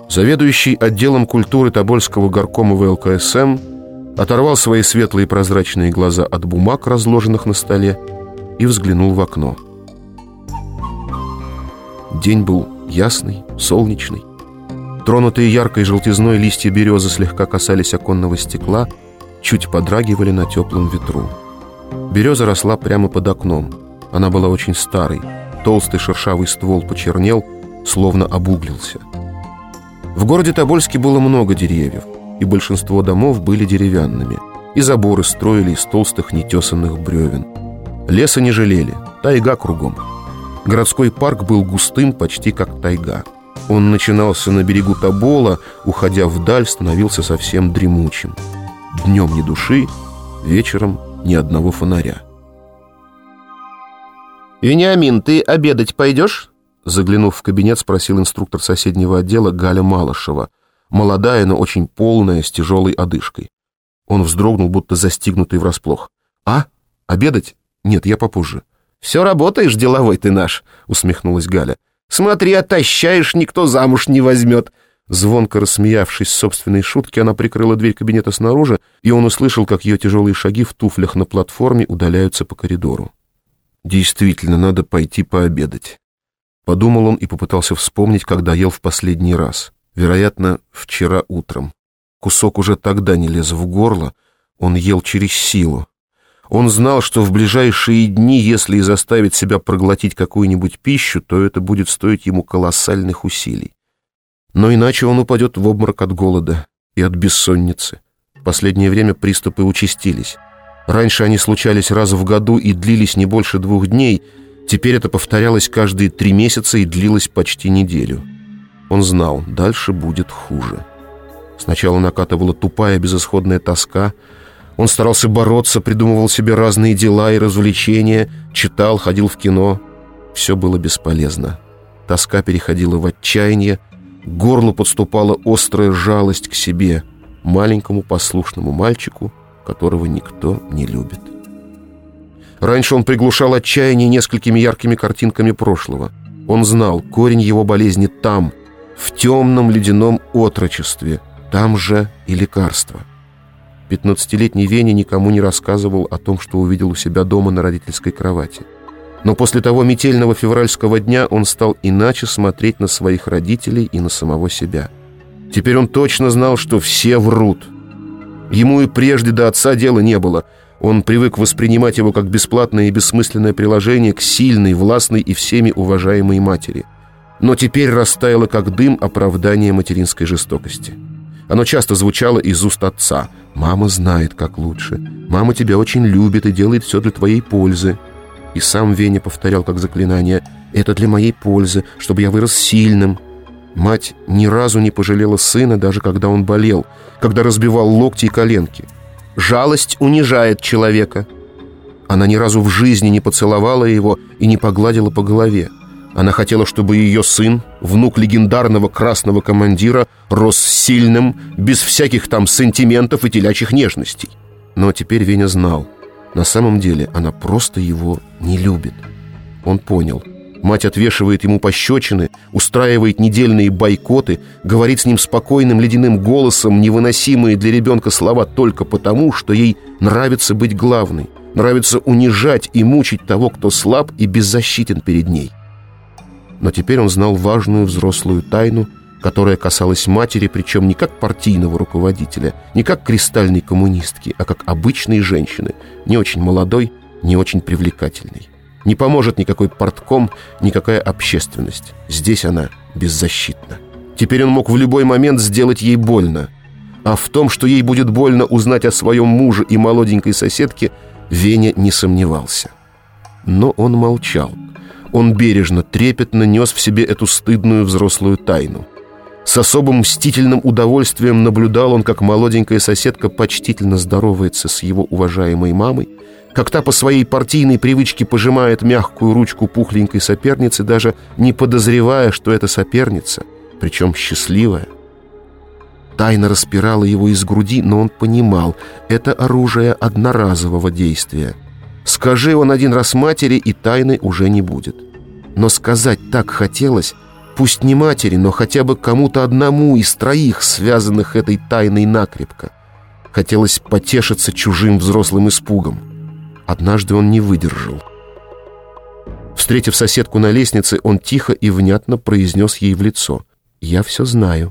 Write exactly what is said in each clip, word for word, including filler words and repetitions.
Заведующий отделом культуры Тобольского горкома вэ эл ка эс эм оторвал свои светлые прозрачные глаза от бумаг, разложенных на столе, и взглянул в окно. День был ясный, солнечный. Тронутые яркой желтизной листья березы слегка касались оконного стекла, чуть подрагивали на теплом ветру. Береза росла прямо под окном. Она была очень старой. Толстый шершавый ствол почернел, словно обуглился. В городе Тобольске было много деревьев, и большинство домов были деревянными, и заборы строили из толстых нетесанных бревен. Леса не жалели, тайга кругом. Городской парк был густым, почти как тайга. Он начинался на берегу Тобола, уходя вдаль, становился совсем дремучим. Днем ни души, вечером ни одного фонаря. «Вениамин, ты обедать пойдешь?» Заглянув в кабинет, спросил инструктор соседнего отдела Галя Малышева, молодая, но очень полная, с тяжелой одышкой. Он вздрогнул, будто застигнутый врасплох. «А? Обедать? Нет, я попозже». «Все работаешь, деловой ты наш», — усмехнулась Галя. «Смотри, отощаешь, никто замуж не возьмет». Звонко рассмеявшись собственной шутке, она прикрыла дверь кабинета снаружи, и он услышал, как ее тяжелые шаги в туфлях на платформе удаляются по коридору. «Действительно, надо пойти пообедать», — подумал он и попытался вспомнить, когда ел в последний раз. Вероятно, вчера утром. Кусок уже тогда не лез в горло, он ел через силу. Он знал, что в ближайшие дни, если и заставить себя проглотить какую-нибудь пищу, то это будет стоить ему колоссальных усилий. Но иначе он упадет в обморок от голода и от бессонницы. В последнее время приступы участились. Раньше они случались раз в году и длились не больше двух дней. Теперь это повторялось каждые три месяца и длилось почти неделю. Он знал, дальше будет хуже. Сначала накатывала тупая безысходная тоска. Он старался бороться, придумывал себе разные дела и развлечения, читал, ходил в кино. Все было бесполезно. Тоска переходила в отчаяние, к горлу подступала острая жалость к себе, маленькому послушному мальчику, которого никто не любит. Раньше он приглушал отчаяние несколькими яркими картинками прошлого. Он знал, корень его болезни там, в темном ледяном отрочестве, там же и лекарство. Пятнадцатилетний Веня никому не рассказывал о том, что увидел у себя дома на родительской кровати. Но после того метельного февральского дня он стал иначе смотреть на своих родителей и на самого себя. Теперь он точно знал, что все врут. Ему и прежде до отца дела не было. Он привык воспринимать его как бесплатное и бессмысленное приложение к сильной, властной и всеми уважаемой матери. Но теперь растаяло как дым оправдание материнской жестокости. Оно часто звучало из уст отца. «Мама знает, как лучше. Мама тебя очень любит и делает все для твоей пользы». И сам Веня повторял как заклинание: «Это для моей пользы, чтобы я вырос сильным». Мать ни разу не пожалела сына, даже когда он болел, когда разбивал локти и коленки. Жалость унижает человека. Она ни разу в жизни не поцеловала его и не погладила по голове. Она хотела, чтобы ее сын, внук легендарного красного командира, рос сильным, без всяких там сантиментов и телячьих нежностей. Но теперь Веня знал, на самом деле она просто его не любит. Он понял. Мать отвешивает ему пощечины, устраивает недельные бойкоты, говорит с ним спокойным ледяным голосом невыносимые для ребенка слова только потому, что ей нравится быть главной, нравится унижать и мучить того, кто слаб и беззащитен перед ней. Но теперь он знал важную взрослую тайну, которая касалась матери, причем не как партийного руководителя, не как кристальной коммунистки, а как обычной женщины, не очень молодой, не очень привлекательной. Не поможет никакой партком, никакая общественность. Здесь она беззащитна. Теперь он мог в любой момент сделать ей больно. А в том, что ей будет больно узнать о своем муже и молоденькой соседке, Веня не сомневался. Но он молчал. Он бережно, трепетно нес в себе эту стыдную взрослую тайну. С особым мстительным удовольствием наблюдал он, как молоденькая соседка почтительно здоровается с его уважаемой мамой, как та по своей партийной привычке пожимает мягкую ручку пухленькой соперницы, даже не подозревая, что это соперница, причем счастливая. Тайна распирала его из груди, но он понимал, это оружие одноразового действия. Скажи он один раз матери, и тайны уже не будет. Но сказать так хотелось, Пусть не матери, но хотя бы кому-то одному из троих, связанных этой тайной накрепко. Хотелось потешиться чужим взрослым испугом. Однажды он не выдержал. Встретив соседку на лестнице, он тихо и внятно произнес ей в лицо: «Я все знаю.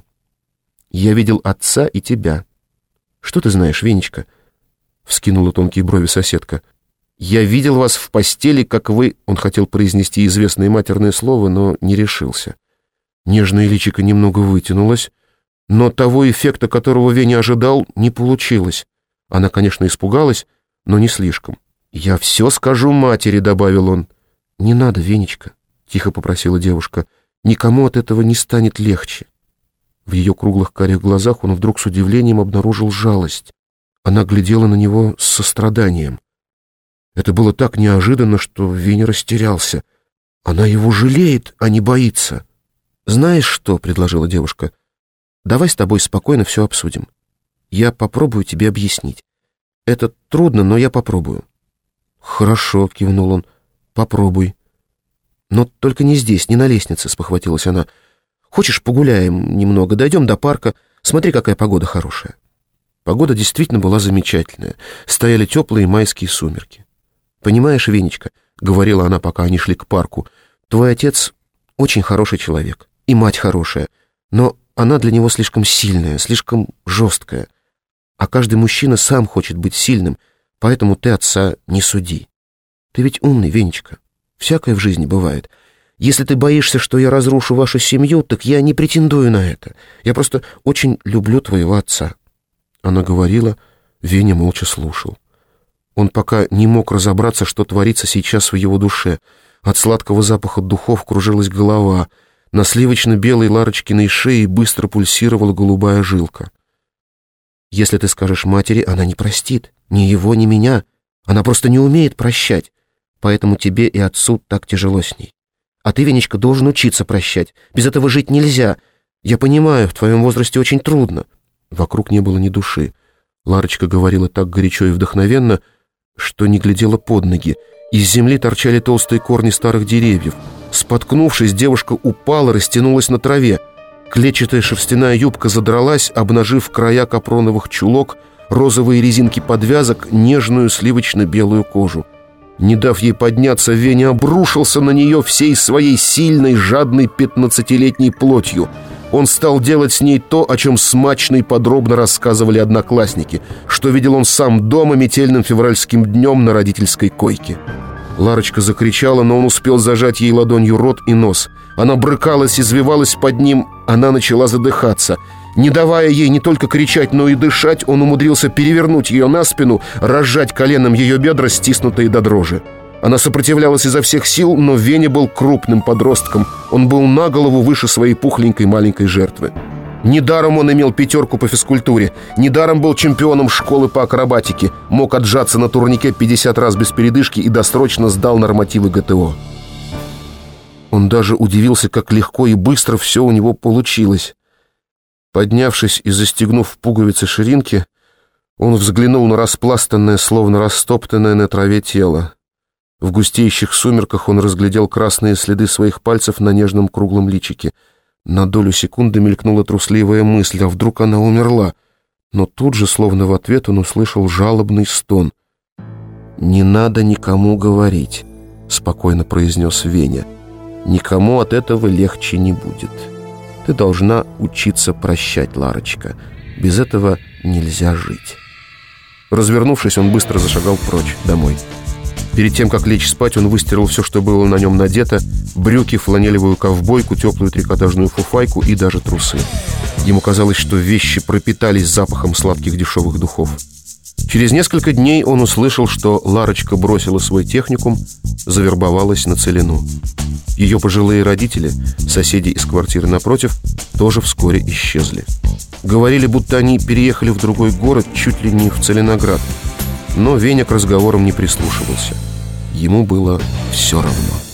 Я видел отца и тебя». «Что ты знаешь, Венечка?» — вскинула тонкие брови соседка. «Я видел вас в постели, как вы...» Он хотел произнести известное матерное слово, но не решился. Нежное личико немного вытянулось, но того эффекта, которого Веня ожидал, не получилось. Она, конечно, испугалась, но не слишком. «Я все скажу матери», — добавил он. «Не надо, Венечка», — тихо попросила девушка. «Никому от этого не станет легче». В ее круглых карих глазах он вдруг с удивлением обнаружил жалость. Она глядела на него с состраданием. Это было так неожиданно, что Веня растерялся. Она его жалеет, а не боится. «Знаешь что?» — предложила девушка. «Давай с тобой спокойно все обсудим. Я попробую тебе объяснить. Это трудно, но я попробую». «Хорошо», — кивнул он. «Попробуй». «Но только не здесь, не на лестнице», — спохватилась она. «Хочешь, погуляем немного, дойдем до парка? Смотри, какая погода хорошая». Погода действительно была замечательная. Стояли теплые майские сумерки. «Понимаешь, Венечка», — говорила она, пока они шли к парку, «твой отец очень хороший человек, и мать хорошая, но она для него слишком сильная, слишком жесткая. А каждый мужчина сам хочет быть сильным, поэтому ты отца не суди. Ты ведь умный, Венечка. Всякое в жизни бывает. Если ты боишься, что я разрушу вашу семью, так я не претендую на это. Я просто очень люблю твоего отца». Она говорила, Веня молча слушал. Он пока не мог разобраться, что творится сейчас в его душе. От сладкого запаха духов кружилась голова. На сливочно-белой Ларочкиной шее быстро пульсировала голубая жилка. «Если ты скажешь матери, она не простит. Ни его, ни меня. Она просто не умеет прощать. Поэтому тебе и отцу так тяжело с ней. А ты, Венечка, должен учиться прощать. Без этого жить нельзя. Я понимаю, в твоем возрасте очень трудно». Вокруг не было ни души. Ларочка говорила так горячо и вдохновенно, что не глядела под ноги. Из земли торчали толстые корни старых деревьев. Споткнувшись, девушка упала, растянулась на траве. Клетчатая шерстяная юбка задралась, обнажив края капроновых чулок, розовые резинки подвязок, нежную сливочно-белую кожу. Не дав ей подняться, Веня обрушился на нее всей своей сильной, жадной пятнадцатилетней плотью. Он стал делать с ней то, о чем смачно и подробно рассказывали одноклассники, что видел он сам дома метельным февральским днем на родительской койке. Ларочка закричала, но он успел зажать ей ладонью рот и нос. Она брыкалась, извивалась под ним, она начала задыхаться. Не давая ей не только кричать, но и дышать, он умудрился перевернуть ее на спину, разжать коленом ее бедра, стиснутые до дрожи. Она сопротивлялась изо всех сил, но Веня был крупным подростком. Он был на голову выше своей пухленькой маленькой жертвы. Недаром он имел пятерку по физкультуре, недаром был чемпионом школы по акробатике, мог отжаться на турнике пятьдесят раз без передышки и досрочно сдал нормативы гэ тэ о. Он даже удивился, как легко и быстро все у него получилось. Поднявшись и застегнув пуговицы ширинки, он взглянул на распластанное, словно растоптанное на траве тело. В густеющих сумерках он разглядел красные следы своих пальцев на нежном круглом личике. На долю секунды мелькнула трусливая мысль, а вдруг она умерла? Но тут же, словно в ответ, он услышал жалобный стон. «Не надо никому говорить», — спокойно произнес Веня. «Никому от этого легче не будет. Ты должна учиться прощать, Ларочка. Без этого нельзя жить». Развернувшись, он быстро зашагал прочь, домой. Перед тем, как лечь спать, он выстирал все, что было на нем надето: брюки, фланелевую ковбойку, теплую трикотажную фуфайку и даже трусы. Ему казалось, что вещи пропитались запахом сладких дешевых духов. Через несколько дней он услышал, что Ларочка бросила свой техникум, завербовалась на целину. Ее пожилые родители, соседи из квартиры напротив, тоже вскоре исчезли. Говорили, будто они переехали в другой город, чуть ли не в Целиноград. Но Веня к разговорам не прислушивался. Ему было все равно.